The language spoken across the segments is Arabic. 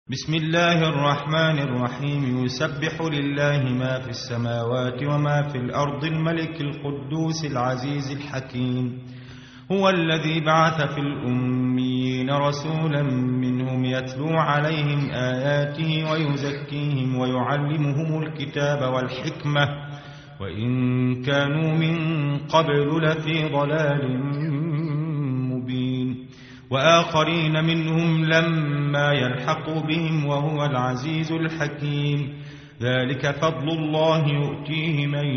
بسم الله الرحمن الرحيم. يسبح لله ما في السماوات وما في الأرض الملك القدوس العزيز الحكيم. هو الذي بعث في الأميين رسولا منهم يتلو عليهم آياته ويزكيهم ويعلمهم الكتاب والحكمة وإن كانوا من قبل لفي ضلال مبين. وآخرين منهم لما يلحقوا بهم وهو العزيز الحكيم. ذلك فضل الله يؤتيه من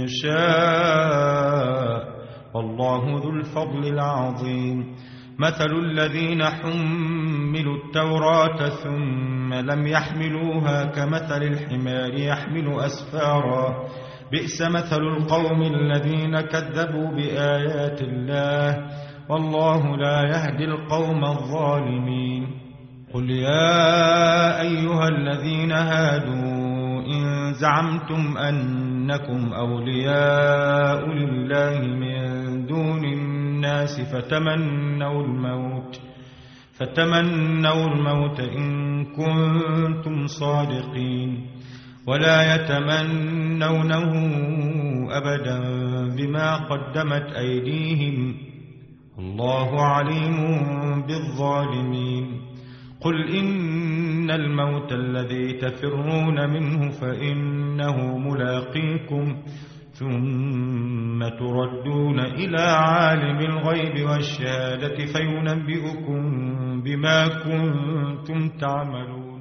يشاء والله ذو الفضل العظيم. مثل الذين حملوا التوراة ثم لم يحملوها كمثل الحمار يحمل أسفارا بئس مثل القوم الذين كذبوا بآيات الله والله لا يهدي القوم الظالمين. قل يا أيها الذين هادوا إن زعمتم أنكم أولياء لله من دون الناس فتمنوا الموت إن كنتم صادقين ولا يتمنونه أبدا بما قدمت أيديهم الله عليم بالظالمين. قل إن الموت الذي تفرون منه فإنه ملاقيكم ثم تردون إلى عالم الغيب والشهادة فينبئكم بما كنتم تعملون.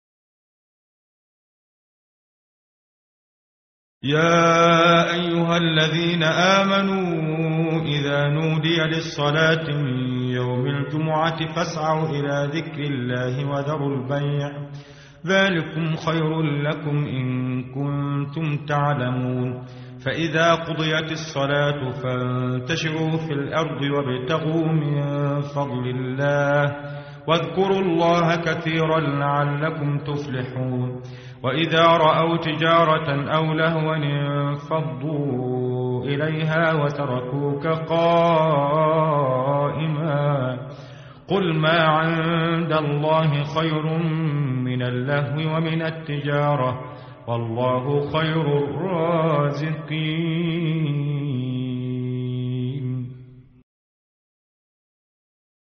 يا أيها الذين آمنوا إذا نودي للصلاة من يوم الجمعة فاسعوا إلى ذكر الله وذروا البيع ذلكم خير لكم إن كنتم تعلمون. فإذا قضيت الصلاة فانتشروا في الأرض وابتغوا من فضل الله واذكروا الله كثيرا لعلكم تفلحون. وإذا رأوا تجارة أو لهوا انفضوا إليها وتركوك قائما قل ما عند الله خير من اللهو ومن التجارة والله خير الرازقين.